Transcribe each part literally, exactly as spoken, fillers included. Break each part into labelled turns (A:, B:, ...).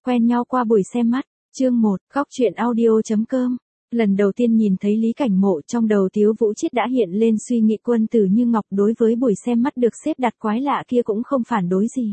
A: quen nhau qua buổi xem mắt. Chương một, góc truyện audio.com. Lần đầu tiên nhìn thấy Lý Cảnh Mộ, trong đầu Tiếu Vũ Chiết đã hiện lên suy nghĩ quân tử như ngọc, đối với buổi xem mắt được xếp đặt quái lạ kia cũng không phản đối gì.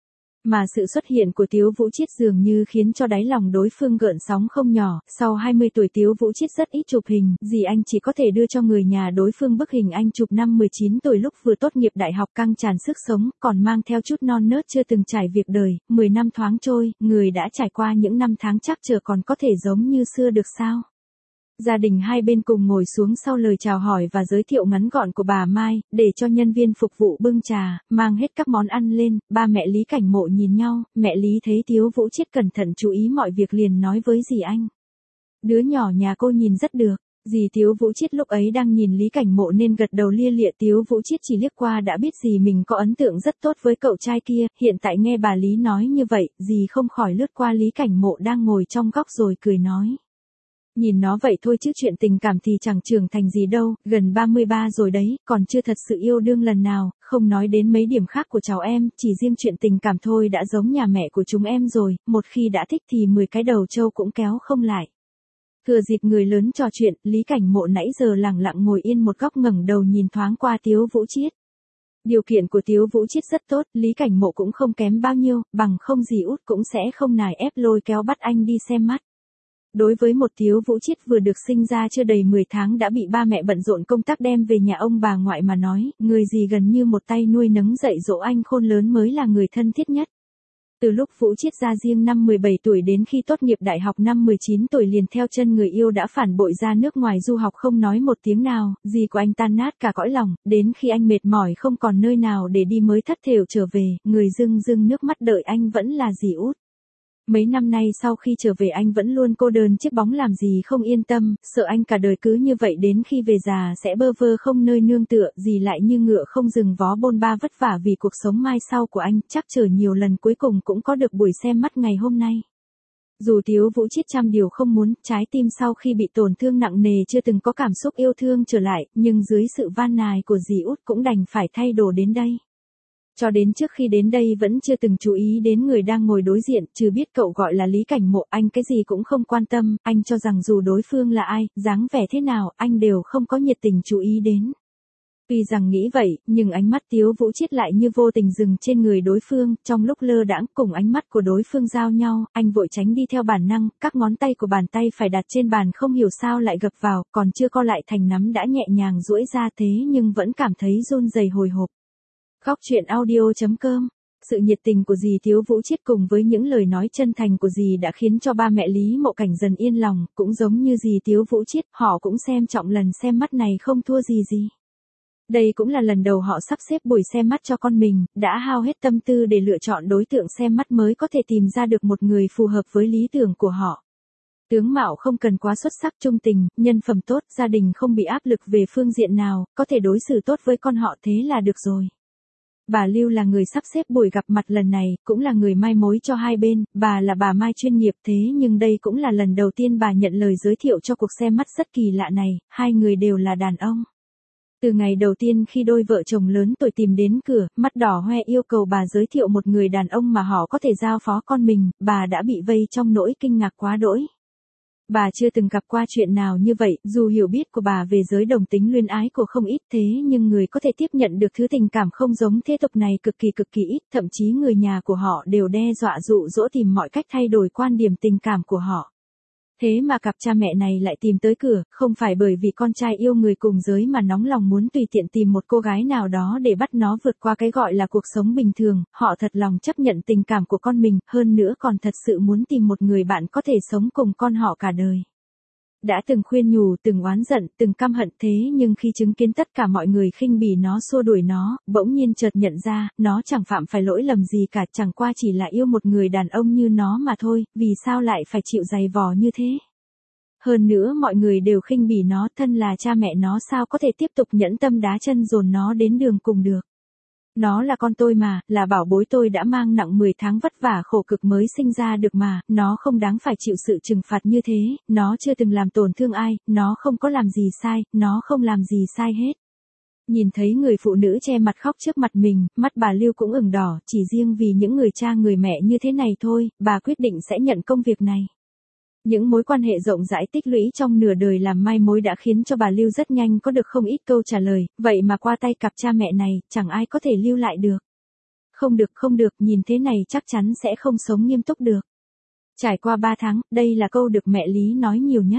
A: Mà sự xuất hiện của Tiếu Vũ Chiết dường như khiến cho đáy lòng đối phương gợn sóng không nhỏ. Sau hai mươi tuổi Tiếu Vũ Chiết rất ít chụp hình, dì anh chỉ có thể đưa cho người nhà đối phương bức hình anh chụp năm mười chín tuổi lúc vừa tốt nghiệp đại học căng tràn sức sống, còn mang theo chút non nớt chưa từng trải việc đời. Mười năm thoáng trôi, người đã trải qua những năm tháng chắc chờ còn có thể giống như xưa được sao? Gia đình hai bên cùng ngồi xuống sau lời chào hỏi và giới thiệu ngắn gọn của bà Mai, để cho nhân viên phục vụ bưng trà, mang hết các món ăn lên. Ba mẹ Lý Cảnh Mộ nhìn nhau, mẹ Lý thấy Tiếu Vũ Chiết cẩn thận chú ý mọi việc liền nói với dì anh: "Đứa nhỏ nhà cô nhìn rất được." Dì Tiếu Vũ Chiết lúc ấy đang nhìn Lý Cảnh Mộ nên gật đầu lia lịa. Tiếu Vũ Chiết chỉ liếc qua đã biết dì mình có ấn tượng rất tốt với cậu trai kia, hiện tại nghe bà Lý nói như vậy, dì không khỏi lướt qua Lý Cảnh Mộ đang ngồi trong góc rồi cười nói: "Nhìn nó vậy thôi chứ chuyện tình cảm thì chẳng trưởng thành gì đâu, gần ba mươi ba rồi đấy, còn chưa thật sự yêu đương lần nào, không nói đến mấy điểm khác của cháu em, chỉ riêng chuyện tình cảm thôi đã giống nhà mẹ của chúng em rồi, một khi đã thích thì mười cái đầu trâu cũng kéo không lại." Thừa dịp người lớn trò chuyện, Lý Cảnh Mộ nãy giờ lẳng lặng ngồi yên một góc ngẩng đầu nhìn thoáng qua Tiếu Vũ Chiết. Điều kiện của Tiếu Vũ Chiết rất tốt, Lý Cảnh Mộ cũng không kém bao nhiêu, bằng không dì út cũng sẽ không nài ép lôi kéo bắt anh đi xem mắt. Đối với một Tiếu Vũ Chiết vừa được sinh ra chưa đầy mười tháng đã bị ba mẹ bận rộn công tác đem về nhà ông bà ngoại mà nói, người gì gần như một tay nuôi nấng dạy dỗ anh khôn lớn mới là người thân thiết nhất. Từ lúc Vũ Chiết ra riêng năm mười bảy tuổi đến khi tốt nghiệp đại học năm mười chín tuổi liền theo chân người yêu đã phản bội ra nước ngoài du học không nói một tiếng nào, dì của anh tan nát cả cõi lòng, đến khi anh mệt mỏi không còn nơi nào để đi mới thất thểu trở về, người rưng rưng nước mắt đợi anh vẫn là dì út. Mấy năm nay sau khi trở về anh vẫn luôn cô đơn chiếc bóng làm gì không yên tâm, sợ anh cả đời cứ như vậy đến khi về già sẽ bơ vơ không nơi nương tựa, dì lại như ngựa không dừng vó bôn ba vất vả vì cuộc sống mai sau của anh, chắc chờ nhiều lần cuối cùng cũng có được buổi xem mắt ngày hôm nay. Dù Tiếu Vũ Chiết trăm điều không muốn, trái tim sau khi bị tổn thương nặng nề chưa từng có cảm xúc yêu thương trở lại, nhưng dưới sự van nài của dì út cũng đành phải thay đồ đến đây. Cho đến trước khi đến đây vẫn chưa từng chú ý đến người đang ngồi đối diện, trừ biết cậu gọi là Lý Cảnh Mộ, anh cái gì cũng không quan tâm, anh cho rằng dù đối phương là ai, dáng vẻ thế nào, anh đều không có nhiệt tình chú ý đến. Tuy rằng nghĩ vậy, nhưng ánh mắt Tiếu Vũ Chiết lại như vô tình dừng trên người đối phương, trong lúc lơ đãng cùng ánh mắt của đối phương giao nhau, anh vội tránh đi theo bản năng, các ngón tay của bàn tay phải đặt trên bàn không hiểu sao lại gập vào, còn chưa co lại thành nắm đã nhẹ nhàng duỗi ra thế nhưng vẫn cảm thấy run rẩy hồi hộp. Góc truyện audio.com. Sự nhiệt tình của dì Tiếu Vũ Chiết cùng với những lời nói chân thành của dì đã khiến cho ba mẹ Lý Mộ Cảnh dần yên lòng, cũng giống như dì Tiếu Vũ Chiết, họ cũng xem trọng lần xem mắt này không thua gì gì. Đây cũng là lần đầu họ sắp xếp buổi xem mắt cho con mình, đã hao hết tâm tư để lựa chọn đối tượng xem mắt mới có thể tìm ra được một người phù hợp với lý tưởng của họ. Tướng mạo không cần quá xuất sắc, trung tình, nhân phẩm tốt, gia đình không bị áp lực về phương diện nào, có thể đối xử tốt với con họ thế là được rồi. Bà Lưu là người sắp xếp buổi gặp mặt lần này, cũng là người mai mối cho hai bên, bà là bà Mai chuyên nghiệp thế nhưng đây cũng là lần đầu tiên bà nhận lời giới thiệu cho cuộc xem mắt rất kỳ lạ này, hai người đều là đàn ông. Từ ngày đầu tiên khi đôi vợ chồng lớn tuổi tìm đến cửa, mắt đỏ hoe yêu cầu bà giới thiệu một người đàn ông mà họ có thể giao phó con mình, bà đã bị vây trong nỗi kinh ngạc quá đỗi. Bà chưa từng gặp qua chuyện nào như vậy, dù hiểu biết của bà về giới đồng tính luyến ái của không ít thế nhưng người có thể tiếp nhận được thứ tình cảm không giống thế tục này cực kỳ cực kỳ ít, thậm chí người nhà của họ đều đe dọa dụ dỗ tìm mọi cách thay đổi quan điểm tình cảm của họ. Thế mà cặp cha mẹ này lại tìm tới cửa, không phải bởi vì con trai yêu người cùng giới mà nóng lòng muốn tùy tiện tìm một cô gái nào đó để bắt nó vượt qua cái gọi là cuộc sống bình thường, họ thật lòng chấp nhận tình cảm của con mình, hơn nữa còn thật sự muốn tìm một người bạn có thể sống cùng con họ cả đời. Đã từng khuyên nhủ, từng oán giận, từng căm hận thế nhưng khi chứng kiến tất cả mọi người khinh bỉ nó xua đuổi nó, bỗng nhiên chợt nhận ra, nó chẳng phạm phải lỗi lầm gì cả, chẳng qua chỉ là yêu một người đàn ông như nó mà thôi, vì sao lại phải chịu dày vò như thế. Hơn nữa mọi người đều khinh bỉ nó, thân là cha mẹ nó sao có thể tiếp tục nhẫn tâm đá chân dồn nó đến đường cùng được. Nó là con tôi mà, là bảo bối tôi đã mang nặng mười tháng vất vả khổ cực mới sinh ra được mà, nó không đáng phải chịu sự trừng phạt như thế, nó chưa từng làm tổn thương ai, nó không có làm gì sai, nó không làm gì sai hết. Nhìn thấy người phụ nữ che mặt khóc trước mặt mình, mắt bà Lưu cũng ửng đỏ, chỉ riêng vì những người cha người mẹ như thế này thôi, bà quyết định sẽ nhận công việc này. Những mối quan hệ rộng rãi tích lũy trong nửa đời làm mai mối đã khiến cho bà Lưu rất nhanh có được không ít câu trả lời, vậy mà qua tay cặp cha mẹ này, chẳng ai có thể lưu lại được. Không được không được, nhìn thế này chắc chắn sẽ không sống nghiêm túc được. Trải qua ba tháng, đây là câu được mẹ Lý nói nhiều nhất.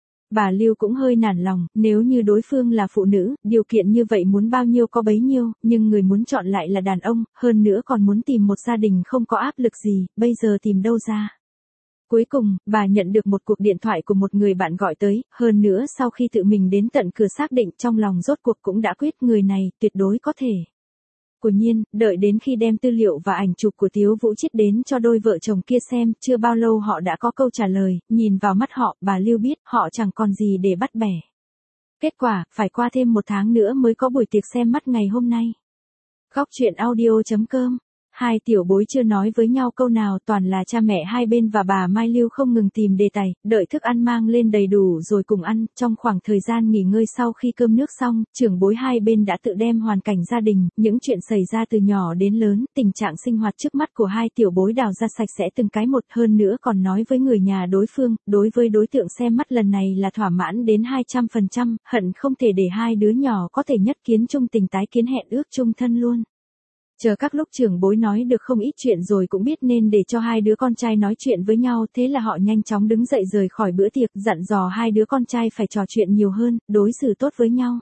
A: Bà Lưu cũng hơi nản lòng, nếu như đối phương là phụ nữ, điều kiện như vậy muốn bao nhiêu có bấy nhiêu, nhưng người muốn chọn lại là đàn ông, hơn nữa còn muốn tìm một gia đình không có áp lực gì, bây giờ tìm đâu ra. Cuối cùng, bà nhận được một cuộc điện thoại của một người bạn gọi tới, hơn nữa sau khi tự mình đến tận cửa xác định trong lòng rốt cuộc cũng đã quyết người này tuyệt đối có thể. Quả nhiên, đợi đến khi đem tư liệu và ảnh chụp của Tiếu Vũ Chiết đến cho đôi vợ chồng kia xem, chưa bao lâu họ đã có câu trả lời, nhìn vào mắt họ, bà Lưu biết họ chẳng còn gì để bắt bẻ. Kết quả, phải qua thêm một tháng nữa mới có buổi tiệc xem mắt ngày hôm nay. Góc truyện audio chấm com. Hai tiểu bối chưa nói với nhau câu nào, toàn là cha mẹ hai bên và bà Mai Lưu không ngừng tìm đề tài, đợi thức ăn mang lên đầy đủ rồi cùng ăn. Trong khoảng thời gian nghỉ ngơi sau khi cơm nước xong, trưởng bối hai bên đã tự đem hoàn cảnh gia đình, những chuyện xảy ra từ nhỏ đến lớn, tình trạng sinh hoạt trước mắt của hai tiểu bối đào ra sạch sẽ từng cái một, hơn nữa còn nói với người nhà đối phương, đối với đối tượng xem mắt lần này là thỏa mãn đến hai trăm phần trăm, hận không thể để hai đứa nhỏ có thể nhất kiến chung tình tái kiến hẹn ước chung thân luôn. Chờ các lúc trưởng bối nói được không ít chuyện rồi cũng biết nên để cho hai đứa con trai nói chuyện với nhau, thế là họ nhanh chóng đứng dậy rời khỏi bữa tiệc, dặn dò hai đứa con trai phải trò chuyện nhiều hơn, đối xử tốt với nhau.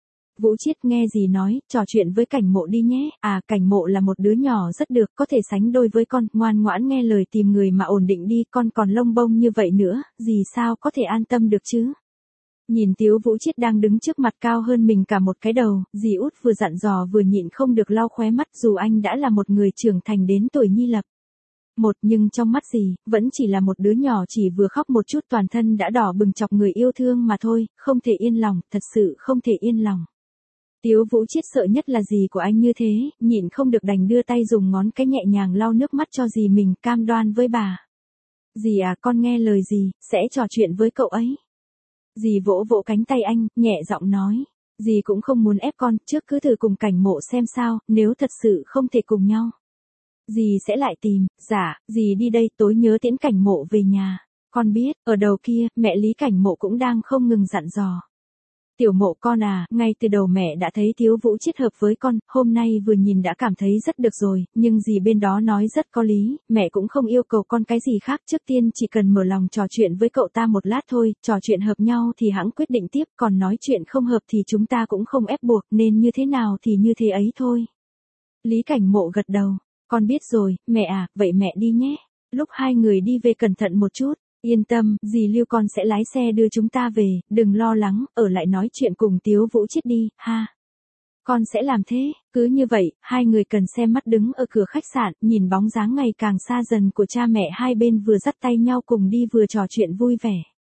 A: Vũ Chiết nghe gì nói, trò chuyện với Cảnh Mộ đi nhé, à Cảnh Mộ là một đứa nhỏ rất được, có thể sánh đôi với con, ngoan ngoãn nghe lời tìm người mà ổn định đi, con còn lông bông như vậy nữa, dì sao có thể an tâm được chứ. Nhìn Tiếu Vũ Chiết đang đứng trước mặt cao hơn mình cả một cái đầu, dì út vừa dặn dò vừa nhịn không được lau khóe mắt dù anh đã là một người trưởng thành đến tuổi nhi lập. Một nhưng trong mắt dì, vẫn chỉ là một đứa nhỏ chỉ vừa khóc một chút toàn thân đã đỏ bừng chọc người yêu thương mà thôi, không thể yên lòng, thật sự không thể yên lòng. Tiếu Vũ Chiết sợ nhất là dì của anh như thế, nhịn không được đành đưa tay dùng ngón cái nhẹ nhàng lau nước mắt cho dì mình, cam đoan với bà. Dì à, con nghe lời dì, sẽ trò chuyện với cậu ấy. Dì vỗ vỗ cánh tay anh, nhẹ giọng nói. Dì cũng không muốn ép con, trước cứ thử cùng Cảnh Mộ xem sao, nếu thật sự không thể cùng nhau. Dì sẽ lại tìm, dạ, dì đi đây, tối nhớ tiễn Cảnh Mộ về nhà. Con biết, ở đầu kia, mẹ Lý Cảnh Mộ cũng đang không ngừng dặn dò. Tiểu Mộ con à, ngay từ đầu mẹ đã thấy Tiếu Vũ Chiết hợp với con, hôm nay vừa nhìn đã cảm thấy rất được rồi, nhưng dì bên đó nói rất có lý, mẹ cũng không yêu cầu con cái gì khác, trước tiên chỉ cần mở lòng trò chuyện với cậu ta một lát thôi, trò chuyện hợp nhau thì hẵng quyết định tiếp, còn nói chuyện không hợp thì chúng ta cũng không ép buộc, nên như thế nào thì như thế ấy thôi. Lý Cảnh Mộ gật đầu, con biết rồi, mẹ à, vậy mẹ đi nhé. Lúc hai người đi về cẩn thận một chút. Yên tâm, dì Lưu con sẽ lái xe đưa chúng ta về, đừng lo lắng, ở lại nói chuyện cùng Tiếu Vũ Chiết đi, ha. Con sẽ làm thế, cứ như vậy, hai người cần xem mắt đứng ở cửa khách sạn, nhìn bóng dáng ngày càng xa dần của cha mẹ hai bên vừa dắt tay nhau cùng đi vừa trò chuyện vui vẻ.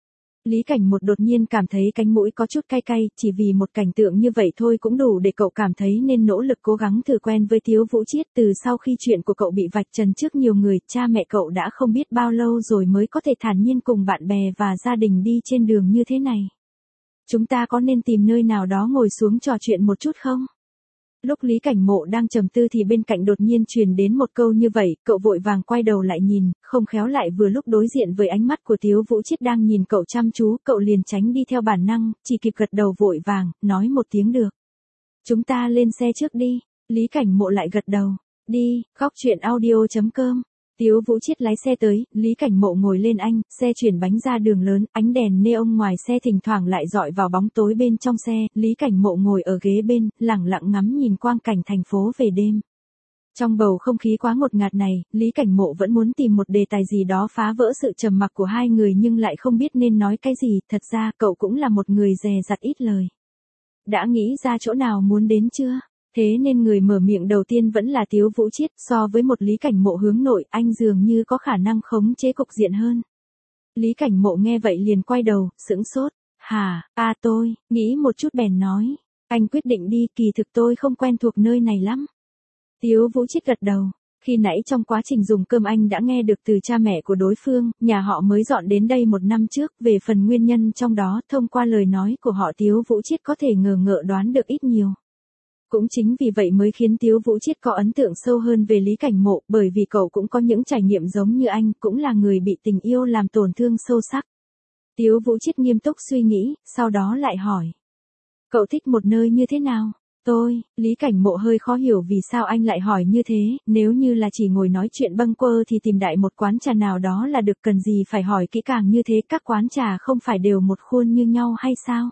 A: Lý Cảnh Một đột nhiên cảm thấy cánh mũi có chút cay cay, chỉ vì một cảnh tượng như vậy thôi cũng đủ để cậu cảm thấy nên nỗ lực cố gắng thử quen với Tiếu Vũ Chiết. Từ sau khi chuyện của cậu bị vạch trần trước nhiều người, cha mẹ cậu đã không biết bao lâu rồi mới có thể thản nhiên cùng bạn bè và gia đình đi trên đường như thế này. Chúng ta có nên tìm nơi nào đó ngồi xuống trò chuyện một chút không? Lúc Lý Cảnh Mộ đang trầm tư thì bên cạnh đột nhiên truyền đến một câu như vậy, cậu vội vàng quay đầu lại nhìn, không khéo lại vừa lúc đối diện với ánh mắt của Tiếu Vũ Chiết đang nhìn cậu chăm chú, cậu liền tránh đi theo bản năng, chỉ kịp gật đầu vội vàng, nói một tiếng được. Chúng ta lên xe trước đi, Lý Cảnh Mộ lại gật đầu, đi, góc truyện audio chấm com. Tiếu Vũ Chiết lái xe tới, Lý Cảnh Mộ ngồi lên anh, xe chuyển bánh ra đường lớn, ánh đèn neon ngoài xe thỉnh thoảng lại dọi vào bóng tối bên trong xe, Lý Cảnh Mộ ngồi ở ghế bên, lẳng lặng ngắm nhìn quang cảnh thành phố về đêm. Trong bầu không khí quá ngột ngạt này, Lý Cảnh Mộ vẫn muốn tìm một đề tài gì đó phá vỡ sự trầm mặc của hai người nhưng lại không biết nên nói cái gì, thật ra cậu cũng là một người dè dặt ít lời. Đã nghĩ ra chỗ nào muốn đến chưa? Thế nên người mở miệng đầu tiên vẫn là Tiếu Vũ Chiết, so với một Lý Cảnh Mộ hướng nội, anh dường như có khả năng khống chế cục diện hơn. Lý Cảnh Mộ nghe vậy liền quay đầu, sững sốt, hả, à tôi, nghĩ một chút bèn nói, anh quyết định đi, kỳ thực tôi không quen thuộc nơi này lắm. Tiếu Vũ Chiết gật đầu, khi nãy trong quá trình dùng cơm anh đã nghe được từ cha mẹ của đối phương, nhà họ mới dọn đến đây một năm trước, về phần nguyên nhân trong đó, thông qua lời nói của họ Tiếu Vũ Chiết có thể ngờ ngợ đoán được ít nhiều. Cũng chính vì vậy mới khiến Tiếu Vũ Chiết có ấn tượng sâu hơn về Lý Cảnh Mộ, bởi vì cậu cũng có những trải nghiệm giống như anh, cũng là người bị tình yêu làm tổn thương sâu sắc. Tiếu Vũ Chiết nghiêm túc suy nghĩ, sau đó lại hỏi. Cậu thích một nơi như thế nào? Tôi, Lý Cảnh Mộ hơi khó hiểu vì sao anh lại hỏi như thế, nếu như là chỉ ngồi nói chuyện bâng quơ thì tìm đại một quán trà nào đó là được, cần gì phải hỏi kỹ càng như thế, các quán trà không phải đều một khuôn như nhau hay sao?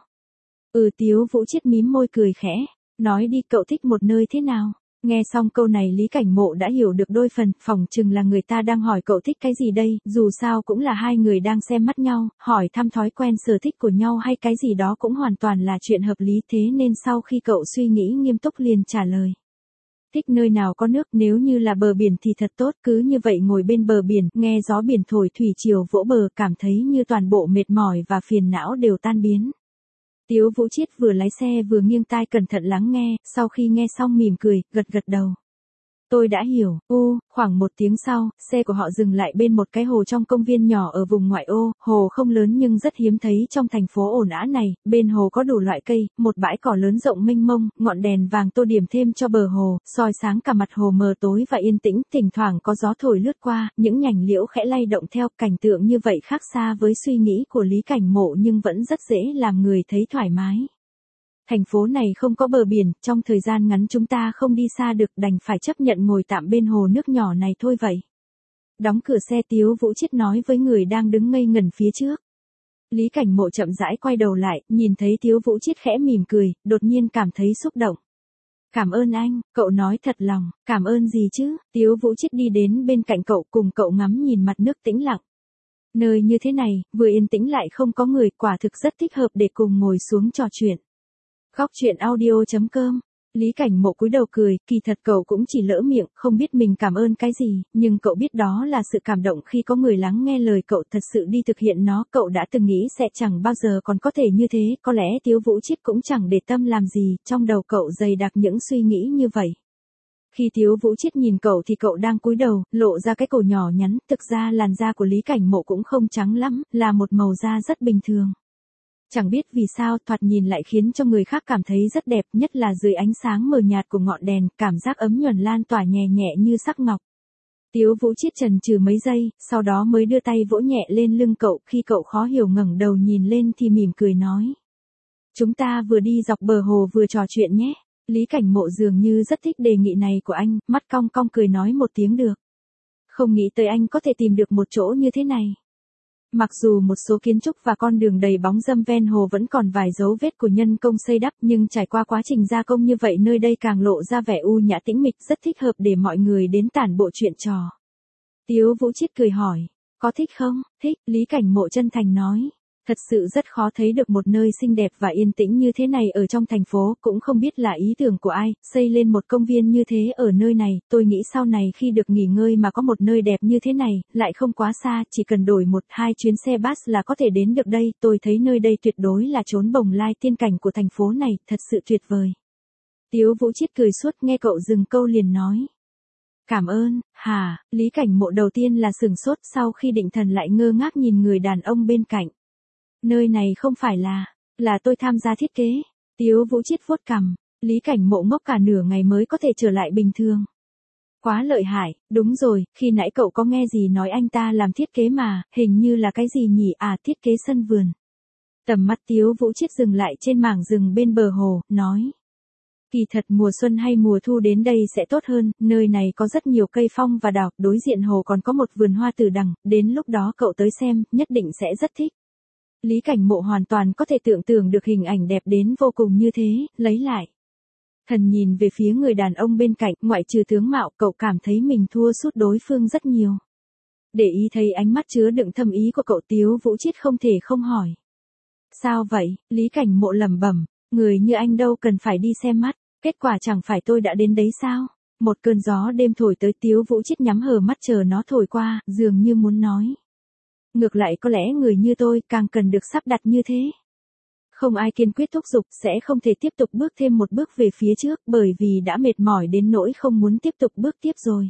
A: Ừ, Tiếu Vũ Chiết mím môi cười khẽ, nói đi, cậu thích một nơi thế nào? Nghe xong câu này Lý Cảnh Mộ đã hiểu được đôi phần, phỏng chừng là người ta đang hỏi cậu thích cái gì đây, dù sao cũng là hai người đang xem mắt nhau, hỏi thăm thói quen sở thích của nhau hay cái gì đó cũng hoàn toàn là chuyện hợp lý, thế nên sau khi cậu suy nghĩ nghiêm túc liền trả lời. Thích nơi nào có nước, nếu như là bờ biển thì thật tốt, cứ như vậy ngồi bên bờ biển, nghe gió biển thổi thủy triều vỗ bờ, cảm thấy như toàn bộ mệt mỏi và phiền não đều tan biến. Tiếu Vũ Chiết vừa lái xe vừa nghiêng tai cẩn thận lắng nghe, sau khi nghe xong mỉm cười, gật gật đầu. Tôi đã hiểu. U, khoảng một tiếng sau, xe của họ dừng lại bên một cái hồ trong công viên nhỏ ở vùng ngoại ô, hồ không lớn nhưng rất hiếm thấy trong thành phố ồn ào này, bên hồ có đủ loại cây, một bãi cỏ lớn rộng mênh mông, ngọn đèn vàng tô điểm thêm cho bờ hồ, soi sáng cả mặt hồ mờ tối và yên tĩnh, thỉnh thoảng có gió thổi lướt qua, những nhành liễu khẽ lay động theo, cảnh tượng như vậy khác xa với suy nghĩ của Lý Cảnh Mộ nhưng vẫn rất dễ làm người thấy thoải mái. Thành phố này không có bờ biển, trong thời gian ngắn chúng ta không đi xa được, đành phải chấp nhận ngồi tạm bên hồ nước nhỏ này thôi vậy. Đóng cửa xe, Tiếu Vũ Chiết nói với người đang đứng ngây ngẩn phía trước. Lý Cảnh Mộ chậm rãi quay đầu lại, nhìn thấy Tiếu Vũ Chiết khẽ mỉm cười, đột nhiên cảm thấy xúc động. Cảm ơn anh, cậu nói thật lòng, cảm ơn gì chứ? Tiếu Vũ Chiết đi đến bên cạnh cậu, cùng cậu ngắm nhìn mặt nước tĩnh lặng. Nơi như thế này, vừa yên tĩnh lại không có người, quả thực rất thích hợp để cùng ngồi xuống trò chuyện. Góc truyện audio chấm com. Lý Cảnh Mộ cúi đầu cười, kỳ thật cậu cũng chỉ lỡ miệng, không biết mình cảm ơn cái gì, nhưng cậu biết đó là sự cảm động khi có người lắng nghe lời cậu, thật sự đi thực hiện nó, cậu đã từng nghĩ sẽ chẳng bao giờ còn có thể như thế, có lẽ Tiếu Vũ Chiết cũng chẳng để tâm làm gì, trong đầu cậu dày đặc những suy nghĩ như vậy. Khi Tiếu Vũ Chiết nhìn cậu thì cậu đang cúi đầu, lộ ra cái cổ nhỏ nhắn, thực ra làn da của Lý Cảnh Mộ cũng không trắng lắm, là một màu da rất bình thường. Chẳng biết vì sao, thoạt nhìn lại khiến cho người khác cảm thấy rất đẹp, nhất là dưới ánh sáng mờ nhạt của ngọn đèn, cảm giác ấm nhuần lan tỏa nhẹ nhẹ như sắc ngọc. Tiếu Vũ Chiết chần chừ mấy giây, sau đó mới đưa tay vỗ nhẹ lên lưng cậu, khi cậu khó hiểu ngẩng đầu nhìn lên thì mỉm cười nói. Chúng ta vừa đi dọc bờ hồ vừa trò chuyện nhé. Lý Cảnh Mộ dường như rất thích đề nghị này của anh, mắt cong cong cười nói một tiếng được. Không nghĩ tới anh có thể tìm được một chỗ như thế này. Mặc dù một số kiến trúc và con đường đầy bóng râm ven hồ vẫn còn vài dấu vết của nhân công xây đắp, nhưng trải qua quá trình gia công như vậy nơi đây càng lộ ra vẻ u nhã tĩnh mịch, rất thích hợp để mọi người đến tản bộ chuyện trò. Tiếu Vũ Chiết cười hỏi, có thích không? Thích, Lý Cảnh Mộ chân thành nói. Thật sự rất khó thấy được một nơi xinh đẹp và yên tĩnh như thế này ở trong thành phố, cũng không biết là ý tưởng của ai, xây lên một công viên như thế ở nơi này, tôi nghĩ sau này khi được nghỉ ngơi mà có một nơi đẹp như thế này, lại không quá xa, chỉ cần đổi một hai chuyến xe bus là có thể đến được đây, tôi thấy nơi đây tuyệt đối là chốn bồng lai tiên cảnh của thành phố này, thật sự tuyệt vời. Tiếu Vũ Chiết cười suốt, nghe cậu dừng câu liền nói. Cảm ơn, hả, Lý Cảnh Mộ đầu tiên là sửng sốt, sau khi định thần lại ngơ ngác nhìn người đàn ông bên cạnh. Nơi này không phải là, là tôi tham gia thiết kế. Tiếu Vũ Chiết vuốt cằm, Lý Cảnh Mộ ngốc cả nửa ngày mới có thể trở lại bình thường. Quá lợi hại, đúng rồi, khi nãy cậu có nghe gì nói anh ta làm thiết kế mà, hình như là cái gì nhỉ, à thiết kế sân vườn. Tầm mắt Tiếu Vũ Chiết dừng lại trên mảng rừng bên bờ hồ, nói. Kỳ thật mùa xuân hay mùa thu đến đây sẽ tốt hơn, nơi này có rất nhiều cây phong và đào, đối diện hồ còn có một vườn hoa tử đằng, đến lúc đó cậu tới xem, nhất định sẽ rất thích. Lý Cảnh Mộ hoàn toàn có thể tưởng tượng được hình ảnh đẹp đến vô cùng như thế, lấy lại. Thần nhìn về phía người đàn ông bên cạnh, ngoại trừ tướng mạo, cậu cảm thấy mình thua sút đối phương rất nhiều. Để ý thấy ánh mắt chứa đựng thâm ý của cậu, Tiếu Vũ Chiết không thể không hỏi. Sao vậy? Lý Cảnh Mộ lẩm bẩm, người như anh đâu cần phải đi xem mắt, kết quả chẳng phải tôi đã đến đấy sao? Một cơn gió đêm thổi tới, Tiếu Vũ Chiết nhắm hờ mắt chờ nó thổi qua, dường như muốn nói. Ngược lại có lẽ người như tôi càng cần được sắp đặt như thế. Không ai kiên quyết thúc giục, sẽ không thể tiếp tục bước thêm một bước về phía trước, bởi vì đã mệt mỏi đến nỗi không muốn tiếp tục bước tiếp rồi.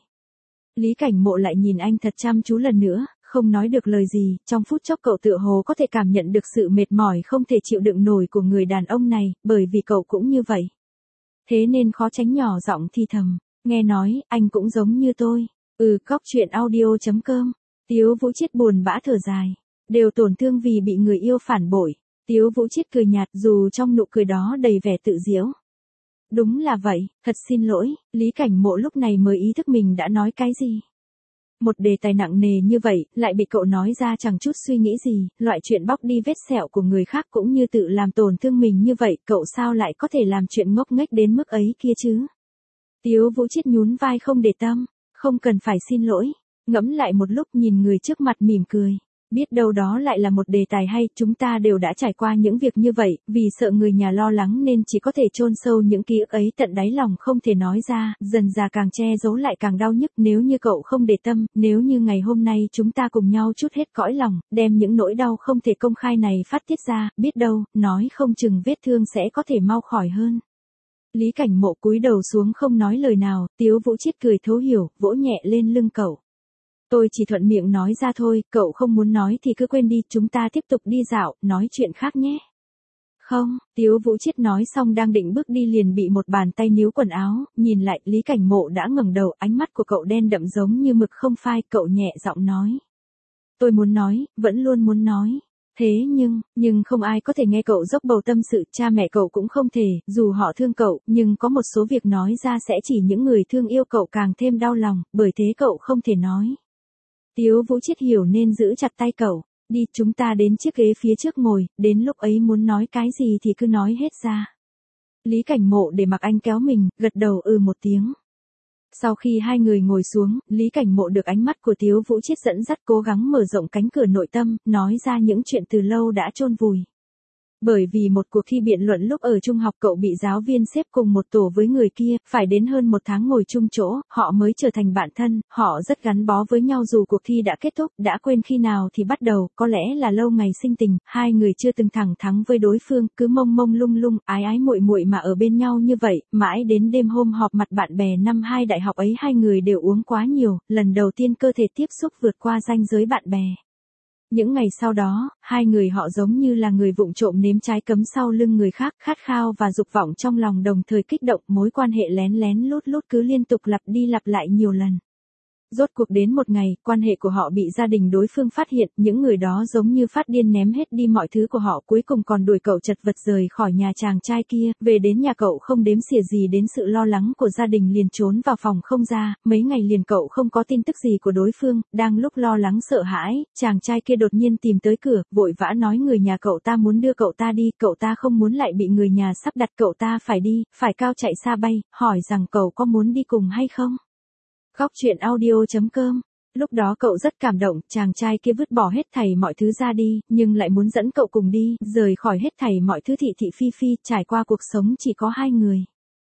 A: Lý Cảnh Mộ lại nhìn anh thật chăm chú lần nữa, không nói được lời gì, trong phút chốc cậu tựa hồ có thể cảm nhận được sự mệt mỏi không thể chịu đựng nổi của người đàn ông này, bởi vì cậu cũng như vậy. Thế nên khó tránh nhỏ giọng thì thầm, nghe nói, anh cũng giống như tôi. Ừ, cóc truyện audio.com. Tiếu Vũ Chiết buồn bã thở dài. Đều tổn thương vì bị người yêu phản bội. Tiếu Vũ Chiết cười nhạt dù trong nụ cười đó đầy vẻ tự giễu. Đúng là vậy, thật xin lỗi, Lý Cảnh Mộ lúc này mới ý thức mình đã nói cái gì. Một đề tài nặng nề như vậy, lại bị cậu nói ra chẳng chút suy nghĩ gì, loại chuyện bóc đi vết sẹo của người khác cũng như tự làm tổn thương mình như vậy, cậu sao lại có thể làm chuyện ngốc nghếch đến mức ấy kia chứ? Tiếu Vũ Chiết nhún vai không để tâm, không cần phải xin lỗi, ngẫm lại một lúc nhìn người trước mặt mỉm cười. Biết đâu đó lại là một đề tài hay, chúng ta đều đã trải qua những việc như vậy, vì sợ người nhà lo lắng nên chỉ có thể chôn sâu những ký ức ấy tận đáy lòng không thể nói ra, dần dà càng che giấu lại càng đau nhức. Nếu như cậu không để tâm, nếu như ngày hôm nay chúng ta cùng nhau trút hết cõi lòng, đem những nỗi đau không thể công khai này phát tiết ra, biết đâu, nói không chừng vết thương sẽ có thể mau khỏi hơn. Lý Cảnh Mộ cúi đầu xuống không nói lời nào, Tiếu Vũ Chiết cười thấu hiểu, vỗ nhẹ lên lưng cậu. Tôi chỉ thuận miệng nói ra thôi, cậu không muốn nói thì cứ quên đi, chúng ta tiếp tục đi dạo, nói chuyện khác nhé. Không, Tiếu Vũ Chiết nói xong đang định bước đi liền bị một bàn tay níu quần áo, nhìn lại Lý Cảnh Mộ đã ngẩng đầu, ánh mắt của cậu đen đậm giống như mực không phai, cậu nhẹ giọng nói. Tôi muốn nói, vẫn luôn muốn nói. Thế nhưng, nhưng không ai có thể nghe cậu dốc bầu tâm sự, cha mẹ cậu cũng không thể, dù họ thương cậu, nhưng có một số việc nói ra sẽ chỉ những người thương yêu cậu càng thêm đau lòng, bởi thế cậu không thể nói. Tiếu Vũ Chiết hiểu nên giữ chặt tay cậu, đi chúng ta đến chiếc ghế phía trước ngồi, đến lúc ấy muốn nói cái gì thì cứ nói hết ra. Lý Cảnh Mộ để mặc anh kéo mình, gật đầu ừ một tiếng. Sau khi hai người ngồi xuống, Lý Cảnh Mộ được ánh mắt của Tiếu Vũ Chiết dẫn dắt cố gắng mở rộng cánh cửa nội tâm, nói ra những chuyện từ lâu đã chôn vùi. Bởi vì một cuộc thi biện luận lúc ở trung học cậu bị giáo viên xếp cùng một tổ với người kia, phải đến hơn một tháng ngồi chung chỗ, họ mới trở thành bạn thân, họ rất gắn bó với nhau dù cuộc thi đã kết thúc, đã quên khi nào thì bắt đầu, có lẽ là lâu ngày sinh tình, hai người chưa từng thẳng thắn với đối phương, cứ mông mông lung lung, ái ái muội muội mà ở bên nhau như vậy, mãi đến đêm hôm họp mặt bạn bè năm hai đại học ấy hai người đều uống quá nhiều, lần đầu tiên cơ thể tiếp xúc vượt qua ranh giới bạn bè. Những ngày sau đó, hai người họ giống như là người vụng trộm nếm trái cấm sau lưng người khác, khát khao và dục vọng trong lòng đồng thời kích động, mối quan hệ lén lén lút lút cứ liên tục lặp đi lặp lại nhiều lần. Rốt cuộc đến một ngày, quan hệ của họ bị gia đình đối phương phát hiện, những người đó giống như phát điên ném hết đi mọi thứ của họ, cuối cùng còn đuổi cậu chật vật rời khỏi nhà chàng trai kia, về đến nhà cậu không đếm xỉa gì đến sự lo lắng của gia đình liền trốn vào phòng không ra, mấy ngày liền cậu không có tin tức gì của đối phương, đang lúc lo lắng sợ hãi, chàng trai kia đột nhiên tìm tới cửa, vội vã nói người nhà cậu ta muốn đưa cậu ta đi, cậu ta không muốn lại bị người nhà sắp đặt cậu ta phải đi, phải cao chạy xa bay, hỏi rằng cậu có muốn đi cùng hay không? Cóc truyện audio.com. Lúc đó cậu rất cảm động, chàng trai kia vứt bỏ hết thảy mọi thứ ra đi, nhưng lại muốn dẫn cậu cùng đi, rời khỏi hết thảy mọi thứ thị thị phi phi, trải qua cuộc sống chỉ có hai người.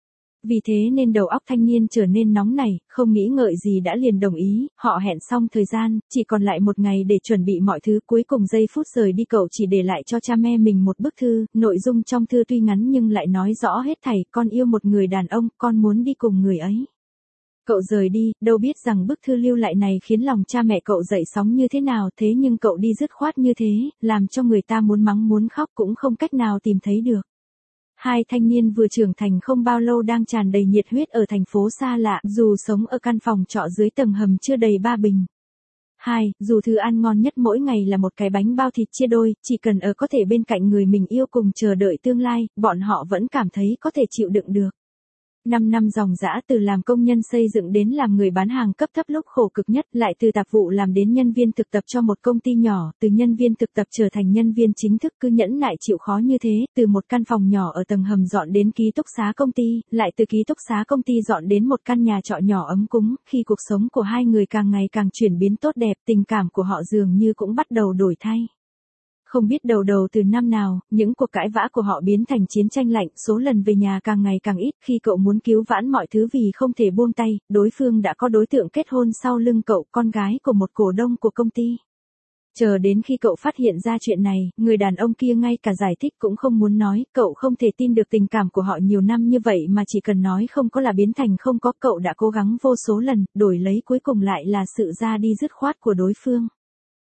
A: Vì thế nên đầu óc thanh niên trở nên nóng nảy, không nghĩ ngợi gì đã liền đồng ý, họ hẹn xong thời gian, chỉ còn lại một ngày để chuẩn bị mọi thứ, cuối cùng giây phút rời đi cậu chỉ để lại cho cha mẹ mình một bức thư, nội dung trong thư tuy ngắn nhưng lại nói rõ hết thảy, con yêu một người đàn ông, con muốn đi cùng người ấy. Cậu rời đi, đâu biết rằng bức thư lưu lại này khiến lòng cha mẹ cậu dậy sóng như thế nào, thế nhưng cậu đi dứt khoát như thế, làm cho người ta muốn mắng muốn khóc cũng không cách nào tìm thấy được. Hai thanh niên vừa trưởng thành không bao lâu đang tràn đầy nhiệt huyết ở thành phố xa lạ, dù sống ở căn phòng trọ dưới tầng hầm chưa đầy ba bình. Hai, dù thứ ăn ngon nhất mỗi ngày là một cái bánh bao thịt chia đôi, chỉ cần ở có thể bên cạnh người mình yêu cùng chờ đợi tương lai, bọn họ vẫn cảm thấy có thể chịu đựng được. Năm năm dòng dã từ làm công nhân xây dựng đến làm người bán hàng cấp thấp lúc khổ cực nhất, lại từ tạp vụ làm đến nhân viên thực tập cho một công ty nhỏ, từ nhân viên thực tập trở thành nhân viên chính thức cứ nhẫn nại chịu khó như thế, từ một căn phòng nhỏ ở tầng hầm dọn đến ký túc xá công ty, lại từ ký túc xá công ty dọn đến một căn nhà trọ nhỏ ấm cúng, khi cuộc sống của hai người càng ngày càng chuyển biến tốt đẹp, tình cảm của họ dường như cũng bắt đầu đổi thay. Không biết đầu đầu từ năm nào, những cuộc cãi vã của họ biến thành chiến tranh lạnh, số lần về nhà càng ngày càng ít, khi cậu muốn cứu vãn mọi thứ vì không thể buông tay, đối phương đã có đối tượng kết hôn sau lưng cậu, con gái của một cổ đông của công ty. Chờ đến khi cậu phát hiện ra chuyện này, người đàn ông kia ngay cả giải thích cũng không muốn nói, cậu không thể tin được tình cảm của họ nhiều năm như vậy mà chỉ cần nói không có là biến thành không có, cậu đã cố gắng vô số lần, đổi lấy cuối cùng lại là sự ra đi dứt khoát của đối phương.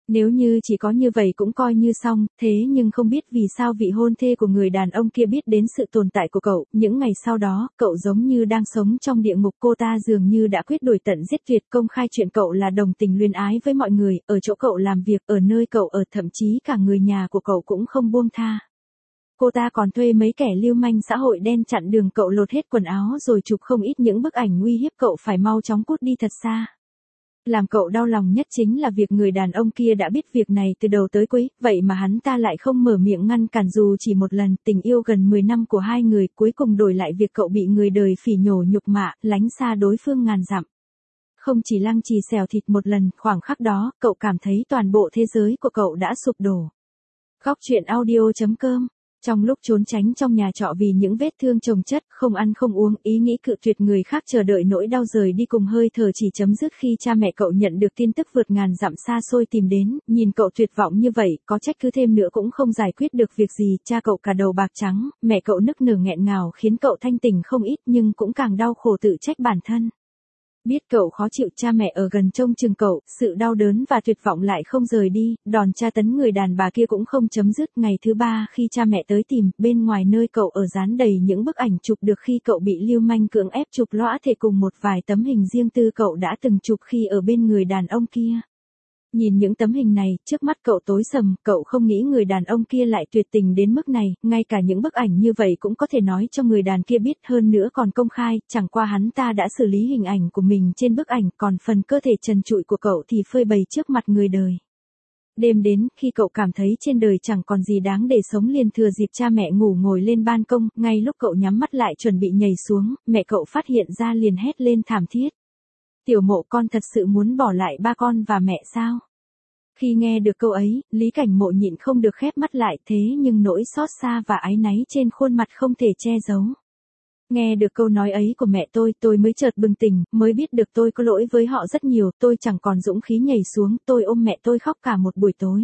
A: Nếu như chỉ có như vậy cũng coi như xong, thế nhưng không biết vì sao vị hôn thê của người đàn ông kia biết đến sự tồn tại của cậu, những ngày sau đó, cậu giống như đang sống trong địa ngục, cô ta dường như đã quyết đuổi tận giết tuyệt, công khai chuyện cậu là đồng tình luyến ái với mọi người, ở chỗ cậu làm việc, ở nơi cậu ở, thậm chí cả người nhà của cậu cũng không buông tha. Cô ta còn thuê mấy kẻ lưu manh xã hội đen chặn đường cậu, lột hết quần áo rồi chụp không ít những bức ảnh uy hiếp cậu phải mau chóng cút đi thật xa. Làm cậu đau lòng nhất chính là việc người đàn ông kia đã biết việc này từ đầu tới cuối, vậy mà hắn ta lại không mở miệng ngăn cản dù chỉ một lần. Tình yêu gần mười năm của hai người cuối cùng đổi lại việc cậu bị người đời phỉ nhổ nhục mạ, lánh xa đối phương ngàn dặm. Không chỉ lăng trì xèo thịt một lần, khoảnh khắc đó, cậu cảm thấy toàn bộ thế giới của cậu đã sụp đổ. Góc truyện audio chấm com. Trong lúc trốn tránh trong nhà trọ vì những vết thương chồng chất, không ăn không uống, ý nghĩ cự tuyệt người khác, chờ đợi nỗi đau rời đi cùng hơi thở chỉ chấm dứt khi cha mẹ cậu nhận được tin tức vượt ngàn dặm xa xôi tìm đến, nhìn cậu tuyệt vọng như vậy, có trách cứ thêm nữa cũng không giải quyết được việc gì, cha cậu cả đầu bạc trắng, mẹ cậu nức nở nghẹn ngào khiến cậu thanh tỉnh không ít nhưng cũng càng đau khổ tự trách bản thân. Biết cậu khó chịu, cha mẹ ở gần trông chừng cậu, sự đau đớn và tuyệt vọng lại không rời đi, đòn tra tấn người đàn bà kia cũng không chấm dứt. Ngày thứ ba khi cha mẹ tới tìm, bên ngoài nơi cậu ở dán đầy những bức ảnh chụp được khi cậu bị lưu manh cưỡng ép chụp lõa thể cùng một vài tấm hình riêng tư cậu đã từng chụp khi ở bên người đàn ông kia. Nhìn những tấm hình này, trước mắt cậu tối sầm, cậu không nghĩ người đàn ông kia lại tuyệt tình đến mức này, ngay cả những bức ảnh như vậy cũng có thể nói cho người đàn kia biết, hơn nữa còn công khai, chẳng qua hắn ta đã xử lý hình ảnh của mình trên bức ảnh, còn phần cơ thể trần trụi của cậu thì phơi bày trước mặt người đời. Đêm đến, khi cậu cảm thấy trên đời chẳng còn gì đáng để sống liền thừa dịp cha mẹ ngủ ngồi lên ban công, ngay lúc cậu nhắm mắt lại chuẩn bị nhảy xuống, mẹ cậu phát hiện ra liền hét lên thảm thiết. Tiểu Mộ, con thật sự muốn bỏ lại ba con và mẹ sao? Khi nghe được câu ấy, Lý Cảnh Mộ nhịn không được khép mắt lại, thế nhưng nỗi xót xa và áy náy trên khuôn mặt không thể che giấu. Nghe được câu nói ấy của mẹ tôi, tôi mới chợt bừng tỉnh, mới biết được tôi có lỗi với họ rất nhiều, tôi chẳng còn dũng khí nhảy xuống, tôi ôm mẹ tôi khóc cả một buổi tối.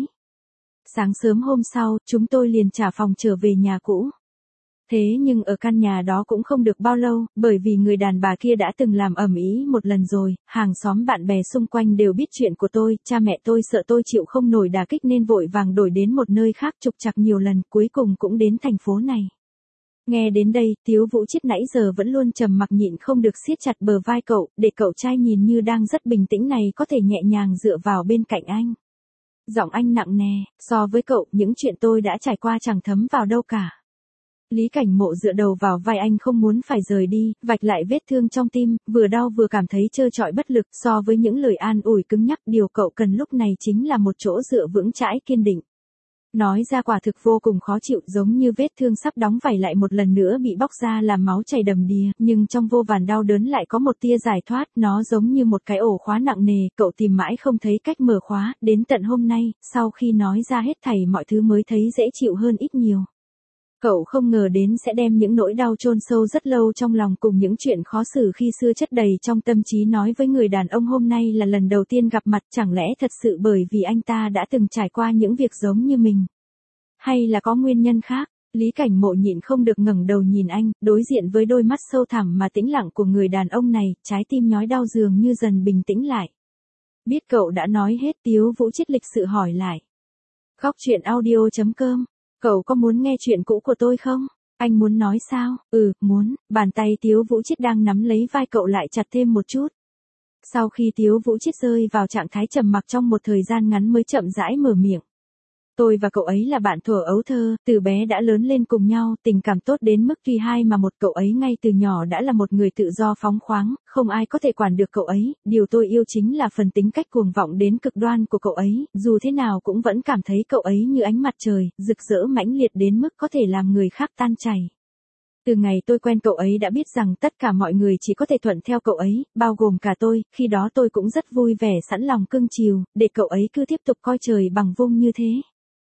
A: Sáng sớm hôm sau, chúng tôi liền trả phòng trở về nhà cũ. Thế nhưng ở căn nhà đó cũng không được bao lâu, bởi vì người đàn bà kia đã từng làm ầm ĩ một lần rồi, hàng xóm bạn bè xung quanh đều biết chuyện của tôi, cha mẹ tôi sợ tôi chịu không nổi đả kích nên vội vàng đổi đến một nơi khác, trục trặc nhiều lần, cuối cùng cũng đến thành phố này. Nghe đến đây, Tiếu Vũ Chiết nãy giờ vẫn luôn trầm mặc nhịn không được siết chặt bờ vai cậu, để cậu trai nhìn như đang rất bình tĩnh này có thể nhẹ nhàng dựa vào bên cạnh anh. Giọng anh nặng nề, so với cậu, những chuyện tôi đã trải qua chẳng thấm vào đâu cả. Lý Cảnh Mộ dựa đầu vào vai anh không muốn phải rời đi, vạch lại vết thương trong tim, vừa đau vừa cảm thấy trơ trọi bất lực, so với những lời an ủi cứng nhắc, điều cậu cần lúc này chính là một chỗ dựa vững chãi kiên định. Nói ra quả thực vô cùng khó chịu, giống như vết thương sắp đóng vảy lại một lần nữa bị bóc ra làm máu chảy đầm đìa, nhưng trong vô vàn đau đớn lại có một tia giải thoát, nó giống như một cái ổ khóa nặng nề, cậu tìm mãi không thấy cách mở khóa, đến tận hôm nay, sau khi nói ra hết thảy mọi thứ mới thấy dễ chịu hơn ít nhiều. Cậu không ngờ đến sẽ đem những nỗi đau chôn sâu rất lâu trong lòng cùng những chuyện khó xử khi xưa chất đầy trong tâm trí nói với người đàn ông hôm nay là lần đầu tiên gặp mặt, chẳng lẽ thật sự bởi vì anh ta đã từng trải qua những việc giống như mình? Hay là có nguyên nhân khác? Lý Cảnh Mộ nhịn không được ngẩng đầu nhìn anh, đối diện với đôi mắt sâu thẳm mà tĩnh lặng của người đàn ông này, trái tim nhói đau dường như dần bình tĩnh lại. Biết cậu đã nói hết, Tiếu Vũ Chiết lịch sự hỏi lại. Góc truyện audio chấm com. Cậu có muốn nghe chuyện cũ của tôi không? Anh muốn nói sao? Ừ, muốn. Bàn tay Tiếu Vũ Chiết đang nắm lấy vai cậu lại chặt thêm một chút. Sau khi Tiếu Vũ Chiết rơi vào trạng thái trầm mặc trong một thời gian ngắn mới chậm rãi mở miệng. Tôi và cậu ấy là bạn thuở ấu thơ, từ bé đã lớn lên cùng nhau, tình cảm tốt đến mức tuy hai mà một, cậu ấy ngay từ nhỏ đã là một người tự do phóng khoáng, không ai có thể quản được cậu ấy, điều tôi yêu chính là phần tính cách cuồng vọng đến cực đoan của cậu ấy, dù thế nào cũng vẫn cảm thấy cậu ấy như ánh mặt trời, rực rỡ mãnh liệt đến mức có thể làm người khác tan chảy. Từ ngày tôi quen cậu ấy đã biết rằng tất cả mọi người chỉ có thể thuận theo cậu ấy, bao gồm cả tôi, khi đó tôi cũng rất vui vẻ sẵn lòng cưng chiều, để cậu ấy cứ tiếp tục coi trời bằng vung như thế.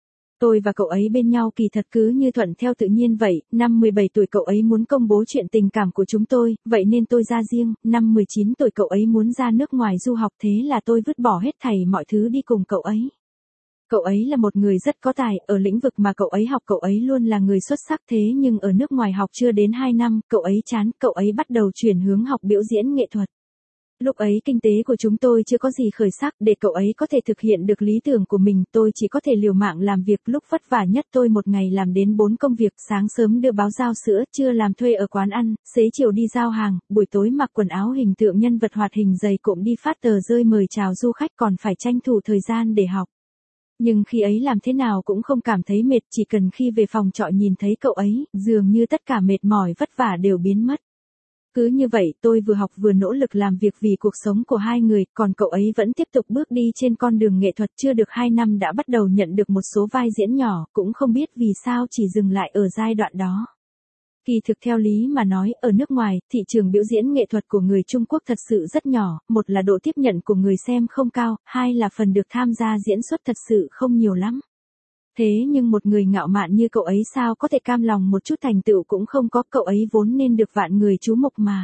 A: Tôi và cậu ấy bên nhau kỳ thật cứ như thuận theo tự nhiên vậy, năm mười bảy tuổi cậu ấy muốn công bố chuyện tình cảm của chúng tôi, vậy nên tôi ra riêng, năm mười chín tuổi cậu ấy muốn ra nước ngoài du học thế là tôi vứt bỏ hết thảy mọi thứ đi cùng cậu ấy. Cậu ấy là một người rất có tài, ở lĩnh vực mà cậu ấy học cậu ấy luôn là người xuất sắc thế nhưng ở nước ngoài học chưa đến hai năm, cậu ấy chán, cậu ấy bắt đầu chuyển hướng học biểu diễn nghệ thuật. Lúc ấy kinh tế của chúng tôi chưa có gì khởi sắc, để cậu ấy có thể thực hiện được lý tưởng của mình, tôi chỉ có thể liều mạng làm việc. Lúc vất vả nhất tôi một ngày làm đến bốn công việc, sáng sớm đưa báo giao sữa, trưa làm thuê ở quán ăn, xế chiều đi giao hàng, buổi tối mặc quần áo hình tượng nhân vật hoạt hình dày cộm đi phát tờ rơi mời chào du khách, còn phải tranh thủ thời gian để học. Nhưng khi ấy làm thế nào cũng không cảm thấy mệt, chỉ cần khi về phòng trọ nhìn thấy cậu ấy, dường như tất cả mệt mỏi vất vả đều biến mất. Cứ như vậy tôi vừa học vừa nỗ lực làm việc vì cuộc sống của hai người, còn cậu ấy vẫn tiếp tục bước đi trên con đường nghệ thuật, chưa được hai năm đã bắt đầu nhận được một số vai diễn nhỏ, cũng không biết vì sao chỉ dừng lại ở giai đoạn đó. Kỳ thực theo lý mà nói, ở nước ngoài, thị trường biểu diễn nghệ thuật của người Trung Quốc thật sự rất nhỏ, một là độ tiếp nhận của người xem không cao, hai là phần được tham gia diễn xuất thật sự không nhiều lắm. Thế nhưng một người ngạo mạn như cậu ấy sao có thể cam lòng một chút thành tựu cũng không có, cậu ấy vốn nên được vạn người chú mục mà.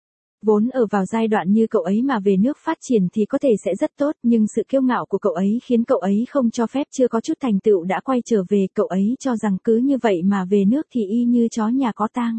A: Vốn ở vào giai đoạn như cậu ấy mà về nước phát triển thì có thể sẽ rất tốt, nhưng sự kiêu ngạo của cậu ấy khiến cậu ấy không cho phép chưa có chút thành tựu đã quay trở về, cậu ấy cho rằng cứ như vậy mà về nước thì y như chó nhà có tang.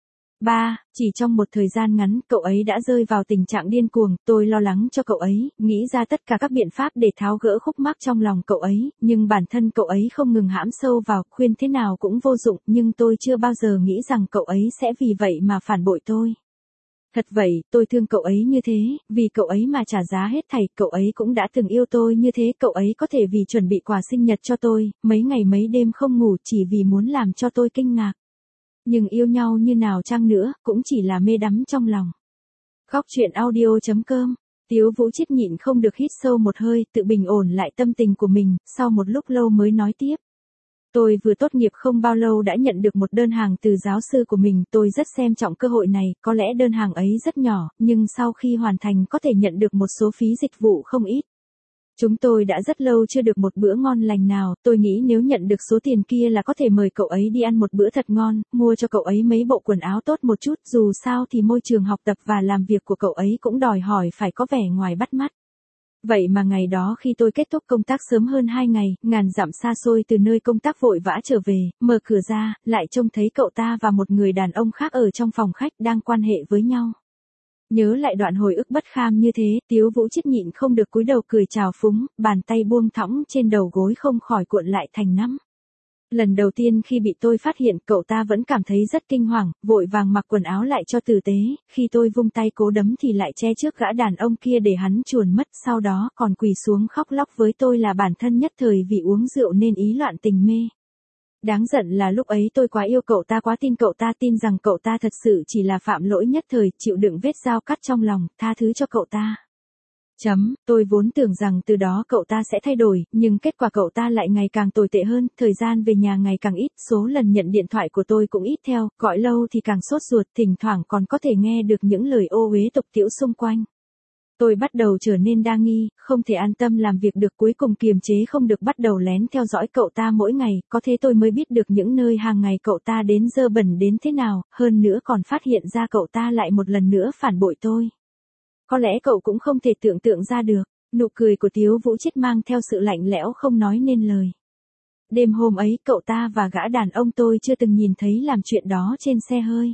A: ba. Chỉ trong một thời gian ngắn, cậu ấy đã rơi vào tình trạng điên cuồng, tôi lo lắng cho cậu ấy, nghĩ ra tất cả các biện pháp để tháo gỡ khúc mắc trong lòng cậu ấy, nhưng bản thân cậu ấy không ngừng hãm sâu vào, khuyên thế nào cũng vô dụng, nhưng tôi chưa bao giờ nghĩ rằng cậu ấy sẽ vì vậy mà phản bội tôi. Thật vậy, tôi thương cậu ấy như thế, vì cậu ấy mà trả giá hết thảy, cậu ấy cũng đã từng yêu tôi như thế, cậu ấy có thể vì chuẩn bị quà sinh nhật cho tôi, mấy ngày mấy đêm không ngủ chỉ vì muốn làm cho tôi kinh ngạc. Nhưng yêu nhau như nào chăng nữa, cũng chỉ là mê đắm trong lòng. Góc truyện audio chấm com. Tiếu Vũ Chiết nhịn không được hít sâu một hơi, tự bình ổn lại tâm tình của mình, sau một lúc lâu mới nói tiếp. Tôi vừa tốt nghiệp không bao lâu đã nhận được một đơn hàng từ giáo sư của mình, tôi rất xem trọng cơ hội này, có lẽ đơn hàng ấy rất nhỏ, nhưng sau khi hoàn thành có thể nhận được một số phí dịch vụ không ít. Chúng tôi đã rất lâu chưa được một bữa ngon lành nào, tôi nghĩ nếu nhận được số tiền kia là có thể mời cậu ấy đi ăn một bữa thật ngon, mua cho cậu ấy mấy bộ quần áo tốt một chút, dù sao thì môi trường học tập và làm việc của cậu ấy cũng đòi hỏi phải có vẻ ngoài bắt mắt. Vậy mà ngày đó khi tôi kết thúc công tác sớm hơn hai ngày, ngàn dặm xa xôi từ nơi công tác vội vã trở về, mở cửa ra, lại trông thấy cậu ta và một người đàn ông khác ở trong phòng khách đang quan hệ với nhau. Nhớ lại đoạn hồi ức bất kham như thế, Tiếu Vũ Chiết nhịn không được cúi đầu cười trào phúng, bàn tay buông thõng trên đầu gối không khỏi cuộn lại thành nắm. Lần đầu tiên khi bị tôi phát hiện, cậu ta vẫn cảm thấy rất kinh hoàng, vội vàng mặc quần áo lại cho tử tế, khi tôi vung tay cố đấm thì lại che trước gã đàn ông kia để hắn chuồn mất, sau đó còn quỳ xuống khóc lóc với tôi là bản thân nhất thời vì uống rượu nên ý loạn tình mê. Đáng giận là lúc ấy tôi quá yêu cậu ta, quá tin cậu ta, tin rằng cậu ta thật sự chỉ là phạm lỗi nhất thời, chịu đựng vết dao cắt trong lòng, tha thứ cho cậu ta. Chấm, tôi vốn tưởng rằng từ đó cậu ta sẽ thay đổi, nhưng kết quả cậu ta lại ngày càng tồi tệ hơn, thời gian về nhà ngày càng ít, số lần nhận điện thoại của tôi cũng ít theo, gọi lâu thì càng sốt ruột, thỉnh thoảng còn có thể nghe được những lời ô uế tục tĩu xung quanh. Tôi bắt đầu trở nên đa nghi, không thể an tâm làm việc được, cuối cùng kiềm chế không được bắt đầu lén theo dõi cậu ta mỗi ngày, có thế tôi mới biết được những nơi hàng ngày cậu ta đến dơ bẩn đến thế nào, hơn nữa còn phát hiện ra cậu ta lại một lần nữa phản bội tôi. Có lẽ cậu cũng không thể tưởng tượng ra được, nụ cười của Tiếu Vũ Chiết mang theo sự lạnh lẽo không nói nên lời. Đêm hôm ấy cậu ta và gã đàn ông tôi chưa từng nhìn thấy làm chuyện đó trên xe hơi.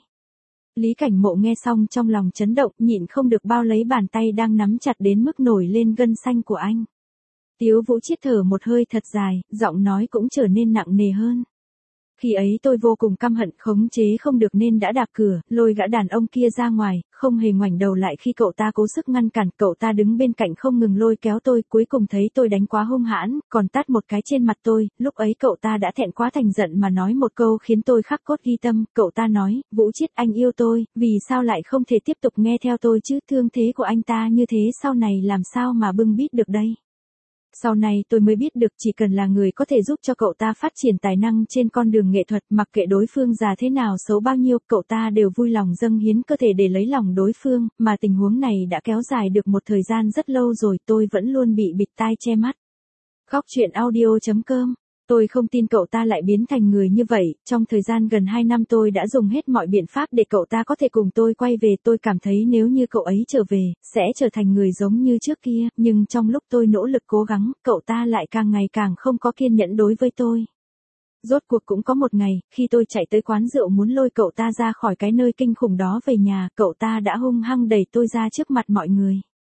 A: Lý Cảnh Mộ nghe xong trong lòng chấn động, nhịn không được bao lấy bàn tay đang nắm chặt đến mức nổi lên gân xanh của anh. Tiếu Vũ Chiết thở một hơi thật dài, giọng nói cũng trở nên nặng nề hơn. Khi ấy tôi vô cùng căm hận, khống chế không được nên đã đạp cửa, lôi gã đàn ông kia ra ngoài, không hề ngoảnh đầu lại khi cậu ta cố sức ngăn cản, cậu ta đứng bên cạnh không ngừng lôi kéo tôi, cuối cùng thấy tôi đánh quá hung hãn, còn tát một cái trên mặt tôi, lúc ấy cậu ta đã thẹn quá thành giận mà nói một câu khiến tôi khắc cốt ghi tâm, cậu ta nói, Vũ Chiết anh yêu tôi, vì sao lại không thể tiếp tục nghe theo tôi chứ, thương thế của anh ta như thế sau này làm sao mà bưng bít được đây. Sau này tôi mới biết được chỉ cần là người có thể giúp cho cậu ta phát triển tài năng trên con đường nghệ thuật, mặc kệ đối phương già thế nào xấu bao nhiêu, cậu ta đều vui lòng dâng hiến cơ thể để lấy lòng đối phương, mà tình huống này đã kéo dài được một thời gian rất lâu rồi, tôi vẫn luôn bị bịt tai che mắt. Góc truyện audio chấm com. Tôi không tin cậu ta lại biến thành người như vậy, trong thời gian gần hai năm tôi đã dùng hết mọi biện pháp để cậu ta có thể cùng tôi quay về, tôi cảm thấy nếu như cậu ấy trở về, sẽ trở thành người giống như trước kia, nhưng trong lúc tôi nỗ lực cố gắng, cậu ta lại càng ngày càng không có kiên nhẫn đối với tôi. Rốt cuộc cũng có một ngày, khi tôi chạy tới quán rượu muốn lôi cậu ta ra khỏi cái nơi kinh khủng đó về nhà, cậu ta đã hung hăng đẩy tôi ra trước mặt mọi người.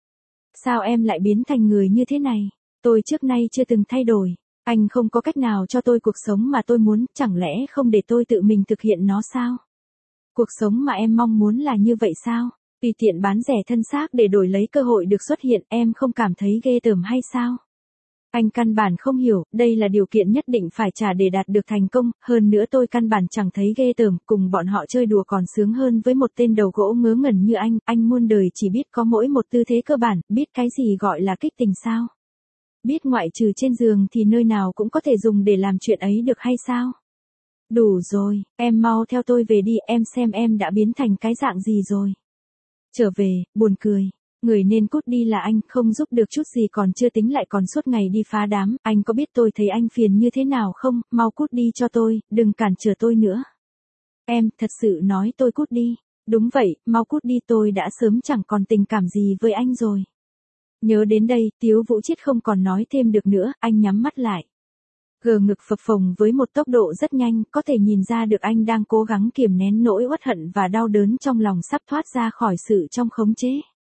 A: Sao em lại biến thành người như thế này? Tôi trước nay chưa từng thay đổi. Anh không có cách nào cho tôi cuộc sống mà tôi muốn, chẳng lẽ không để tôi tự mình thực hiện nó sao? Cuộc sống mà em mong muốn là như vậy sao? Tùy tiện bán rẻ thân xác để đổi lấy cơ hội được xuất hiện, em không cảm thấy ghê tởm hay sao? Anh căn bản không hiểu, đây là điều kiện nhất định phải trả để đạt được thành công, hơn nữa tôi căn bản chẳng thấy ghê tởm, cùng bọn họ chơi đùa còn sướng hơn với một tên đầu gỗ ngớ ngẩn như anh, anh muôn đời chỉ biết có mỗi một tư thế cơ bản, biết cái gì gọi là kích tình sao? Biết ngoại trừ trên giường thì nơi nào cũng có thể dùng để làm chuyện ấy được hay sao? Đủ rồi, em mau theo tôi về đi, em xem em đã biến thành cái dạng gì rồi. Trở về, buồn cười. Người nên cút đi là anh, không giúp được chút gì còn chưa tính lại còn suốt ngày đi phá đám, anh có biết tôi thấy anh phiền như thế nào không, mau cút đi cho tôi, đừng cản trở tôi nữa. Em, thật sự nói tôi cút đi. Đúng vậy, mau cút đi, tôi đã sớm chẳng còn tình cảm gì với anh rồi. Nhớ đến đây, Tiếu Vũ Chiết không còn nói thêm được nữa, anh nhắm mắt lại. Gờ ngực phập phồng với một tốc độ rất nhanh, có thể nhìn ra được anh đang cố gắng kiềm nén nỗi uất hận và đau đớn trong lòng sắp thoát ra khỏi sự trong khống chế.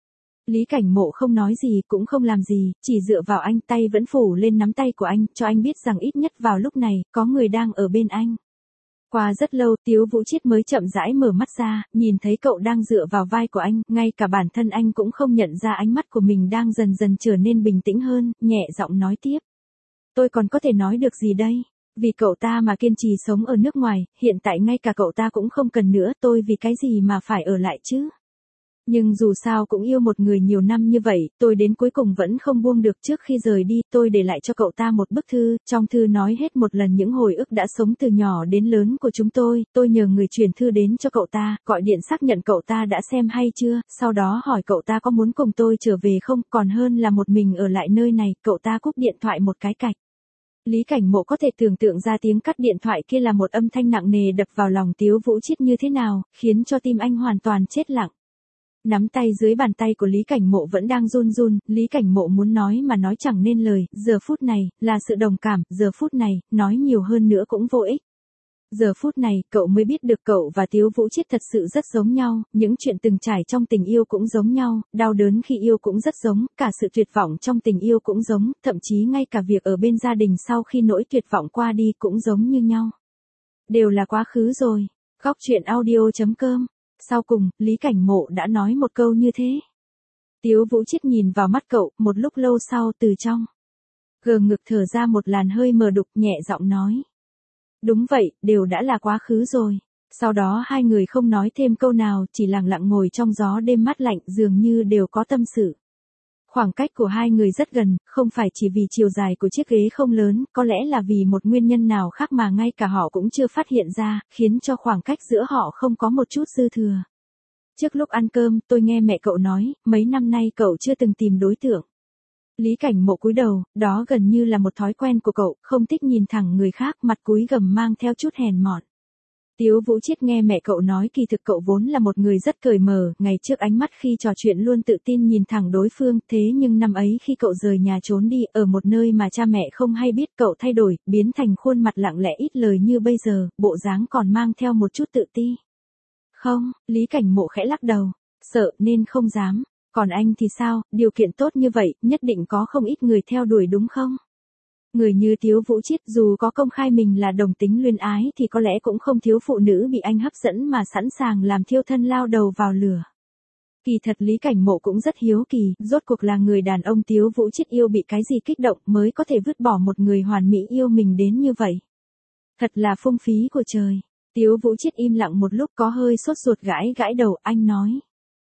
A: Lý Cảnh Mộ không nói gì cũng không làm gì, chỉ dựa vào anh, tay vẫn phủ lên nắm tay của anh, cho anh biết rằng ít nhất vào lúc này, có người đang ở bên anh. Qua rất lâu, Tiếu Vũ Chiết mới chậm rãi mở mắt ra, nhìn thấy cậu đang dựa vào vai của anh, ngay cả bản thân anh cũng không nhận ra ánh mắt của mình đang dần dần trở nên bình tĩnh hơn, nhẹ giọng nói tiếp. Tôi còn có thể nói được gì đây? Vì cậu ta mà kiên trì sống ở nước ngoài, hiện tại ngay cả cậu ta cũng không cần nữa, tôi vì cái gì mà phải ở lại chứ? Nhưng dù sao cũng yêu một người nhiều năm như vậy, tôi đến cuối cùng vẫn không buông được. Trước khi rời đi, tôi để lại cho cậu ta một bức thư, trong thư nói hết một lần những hồi ức đã sống từ nhỏ đến lớn của chúng tôi, tôi nhờ người chuyển thư đến cho cậu ta, gọi điện xác nhận cậu ta đã xem hay chưa, sau đó hỏi cậu ta có muốn cùng tôi trở về không, còn hơn là một mình ở lại nơi này, cậu ta cúp điện thoại một cái cạch. Lý Cảnh Mộ có thể tưởng tượng ra tiếng cắt điện thoại kia là một âm thanh nặng nề đập vào lòng Tiếu Vũ Chiết như thế nào, khiến cho tim anh hoàn toàn chết lặng. Nắm tay dưới bàn tay của Lý Cảnh Mộ vẫn đang run run, Lý Cảnh Mộ muốn nói mà nói chẳng nên lời, giờ phút này, là sự đồng cảm, giờ phút này, nói nhiều hơn nữa cũng vô ích. Giờ phút này, cậu mới biết được cậu và Tiếu Vũ Chiết thật sự rất giống nhau, những chuyện từng trải trong tình yêu cũng giống nhau, đau đớn khi yêu cũng rất giống, cả sự tuyệt vọng trong tình yêu cũng giống, thậm chí ngay cả việc ở bên gia đình sau khi nỗi tuyệt vọng qua đi cũng giống như nhau. Đều là quá khứ rồi. Góc truyện audio chấm com. Sau cùng, Lý Cảnh Mộ đã nói một câu như thế. Tiếu Vũ Chiết nhìn vào mắt cậu, một lúc lâu sau từ trong gờ ngực thở ra một làn hơi mờ đục, nhẹ giọng nói. Đúng vậy, đều đã là quá khứ rồi. Sau đó hai người không nói thêm câu nào, chỉ lặng lặng ngồi trong gió đêm mát lạnh, dường như đều có tâm sự. Khoảng cách của hai người rất gần, không phải chỉ vì chiều dài của chiếc ghế không lớn, có lẽ là vì một nguyên nhân nào khác mà ngay cả họ cũng chưa phát hiện ra, khiến cho khoảng cách giữa họ không có một chút dư thừa. Trước lúc ăn cơm, tôi nghe mẹ cậu nói, mấy năm nay cậu chưa từng tìm đối tượng. Lý Cảnh Mộ cúi đầu, đó gần như là một thói quen của cậu, không thích nhìn thẳng người khác, mặt cúi gằm mang theo chút hèn mọn. Tiếu Vũ Chiết nghe mẹ cậu nói kỳ thực cậu vốn là một người rất cởi mở, ngày trước ánh mắt khi trò chuyện luôn tự tin nhìn thẳng đối phương, thế nhưng năm ấy khi cậu rời nhà trốn đi, ở một nơi mà cha mẹ không hay biết, cậu thay đổi, biến thành khuôn mặt lặng lẽ ít lời như bây giờ, bộ dáng còn mang theo một chút tự ti. Không, Lý Cảnh Mộ khẽ lắc đầu, sợ nên không dám, còn anh thì sao, điều kiện tốt như vậy, nhất định có không ít người theo đuổi đúng không? Người như Tiếu Vũ Chiết dù có công khai mình là đồng tính luyến ái thì có lẽ cũng không thiếu phụ nữ bị anh hấp dẫn mà sẵn sàng làm thiêu thân lao đầu vào lửa. Kỳ thật Lý Cảnh Mộ cũng rất hiếu kỳ, rốt cuộc là người đàn ông Tiếu Vũ Chiết yêu bị cái gì kích động mới có thể vứt bỏ một người hoàn mỹ yêu mình đến như vậy. Thật là phung phí của trời. Tiếu Vũ Chiết im lặng một lúc có hơi sốt ruột gãi gãi đầu, anh nói.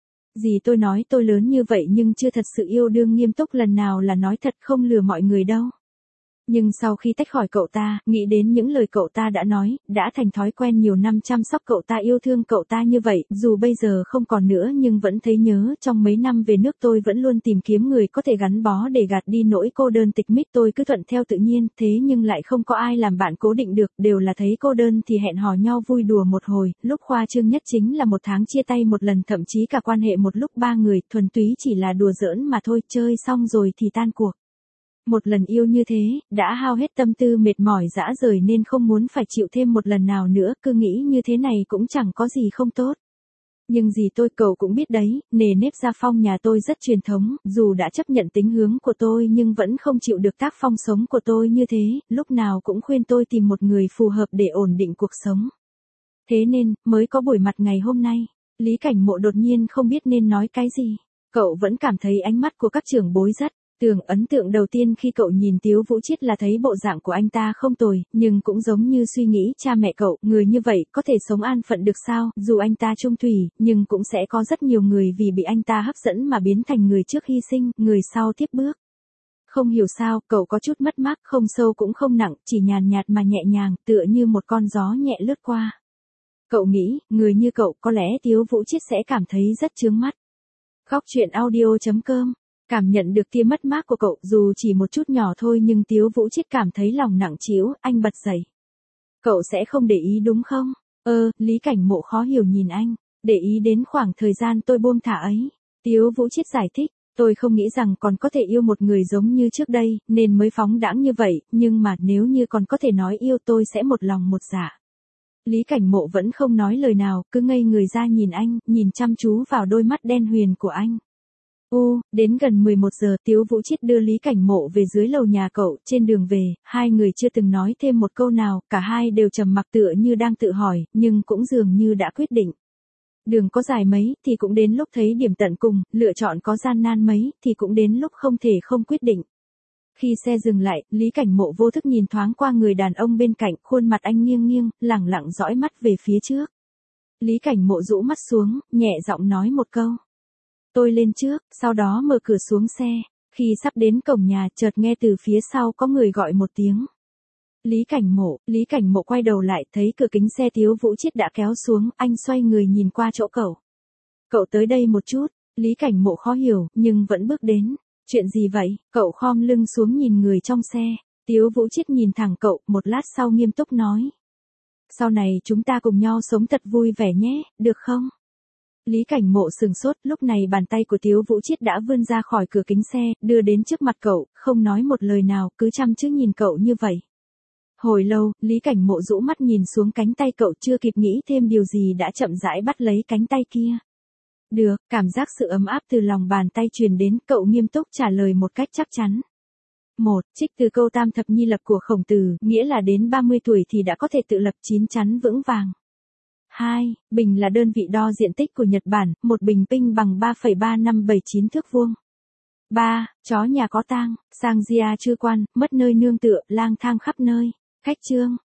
A: Gì tôi nói tôi lớn như vậy nhưng chưa thật sự yêu đương nghiêm túc lần nào là nói thật không lừa mọi người đâu. Nhưng sau khi tách khỏi cậu ta, nghĩ đến những lời cậu ta đã nói, đã thành thói quen nhiều năm chăm sóc cậu ta yêu thương cậu ta như vậy, dù bây giờ không còn nữa nhưng vẫn thấy nhớ, trong mấy năm về nước tôi vẫn luôn tìm kiếm người có thể gắn bó để gạt đi nỗi cô đơn tịch mịch, tôi cứ thuận theo tự nhiên, thế nhưng lại không có ai làm bạn cố định được, đều là thấy cô đơn thì hẹn hò nhau vui đùa một hồi, lúc khoa trương nhất chính là một tháng chia tay một lần, thậm chí cả quan hệ một lúc ba người, thuần túy chỉ là đùa giỡn mà thôi, chơi xong rồi thì tan cuộc. Một lần yêu như thế, đã hao hết tâm tư mệt mỏi dã rời nên không muốn phải chịu thêm một lần nào nữa, cứ nghĩ như thế này cũng chẳng có gì không tốt. Nhưng gì tôi cậu cũng biết đấy, nề nếp gia phong nhà tôi rất truyền thống, dù đã chấp nhận tính hướng của tôi nhưng vẫn không chịu được tác phong sống của tôi như thế, lúc nào cũng khuyên tôi tìm một người phù hợp để ổn định cuộc sống. Thế nên, mới có buổi mặt ngày hôm nay. Lý Cảnh Mộ đột nhiên không biết nên nói cái gì. Cậu vẫn cảm thấy ánh mắt của các trưởng bối rất Tưởng ấn tượng đầu tiên khi cậu nhìn Tiếu Vũ Chiết là thấy bộ dạng của anh ta không tồi, nhưng cũng giống như suy nghĩ cha mẹ cậu, người như vậy có thể sống an phận được sao, dù anh ta trung thủy, nhưng cũng sẽ có rất nhiều người vì bị anh ta hấp dẫn mà biến thành người trước hy sinh, người sau tiếp bước. Không hiểu sao, cậu có chút mất mát, không sâu cũng không nặng, chỉ nhàn nhạt mà nhẹ nhàng, tựa như một con gió nhẹ lướt qua. Cậu nghĩ, người như cậu có lẽ Tiếu Vũ Chiết sẽ cảm thấy rất chướng mắt. Góc truyện audio chấm com Cảm nhận được tia mất mát của cậu, dù chỉ một chút nhỏ thôi nhưng Tiếu Vũ Chiết cảm thấy lòng nặng trĩu, anh bật dậy. Cậu sẽ không để ý đúng không? Ơ, Lý Cảnh Mộ khó hiểu nhìn anh, để ý đến khoảng thời gian tôi buông thả ấy. Tiếu Vũ Chiết giải thích, tôi không nghĩ rằng còn có thể yêu một người giống như trước đây, nên mới phóng đãng như vậy, nhưng mà nếu như còn có thể nói yêu tôi sẽ một lòng một dạ. Lý Cảnh Mộ vẫn không nói lời nào, cứ ngây người ra nhìn anh, nhìn chăm chú vào đôi mắt đen huyền của anh. U, đến gần mười một giờ Tiếu Vũ Chiết đưa Lý Cảnh Mộ về dưới lầu nhà cậu, trên đường về, hai người chưa từng nói thêm một câu nào, cả hai đều trầm mặc tựa như đang tự hỏi, nhưng cũng dường như đã quyết định. Đường có dài mấy, thì cũng đến lúc thấy điểm tận cùng, lựa chọn có gian nan mấy, thì cũng đến lúc không thể không quyết định. Khi xe dừng lại, Lý Cảnh Mộ vô thức nhìn thoáng qua người đàn ông bên cạnh, khuôn mặt anh nghiêng nghiêng, lẳng lặng dõi mắt về phía trước. Lý Cảnh Mộ rũ mắt xuống, nhẹ giọng nói một câu. Tôi lên trước, sau đó mở cửa xuống xe. Khi sắp đến cổng nhà, chợt nghe từ phía sau có người gọi một tiếng. Lý Cảnh Mộ, Lý Cảnh Mộ quay đầu lại, thấy cửa kính xe Tiếu Vũ Chiết đã kéo xuống, anh xoay người nhìn qua chỗ cậu. Cậu tới đây một chút, Lý Cảnh Mộ khó hiểu, nhưng vẫn bước đến. Chuyện gì vậy? Cậu khom lưng xuống nhìn người trong xe. Tiếu Vũ Chiết nhìn thẳng cậu, một lát sau nghiêm túc nói. Sau này chúng ta cùng nhau sống thật vui vẻ nhé, được không? Lý Cảnh Mộ sừng sốt, lúc này bàn tay của Tiếu Vũ Chiết đã vươn ra khỏi cửa kính xe, đưa đến trước mặt cậu, không nói một lời nào, cứ chăm chú nhìn cậu như vậy. Hồi lâu, Lý Cảnh Mộ rũ mắt nhìn xuống cánh tay cậu, chưa kịp nghĩ thêm điều gì đã chậm rãi bắt lấy cánh tay kia. Được, cảm giác sự ấm áp từ lòng bàn tay truyền đến, cậu nghiêm túc trả lời một cách chắc chắn. Một, trích từ câu Tam Thập Nhi Lập của Khổng Tử, nghĩa là đến ba mươi tuổi thì đã có thể tự lập, chín chắn vững vàng. Hai, bình là đơn vị đo diện tích của Nhật Bản, một bình pinh bằng ba phẩy ba năm bảy chín thước vuông. Ba, chó nhà có tang, sang gia chư quan, mất nơi nương tựa, lang thang khắp nơi. Cách chương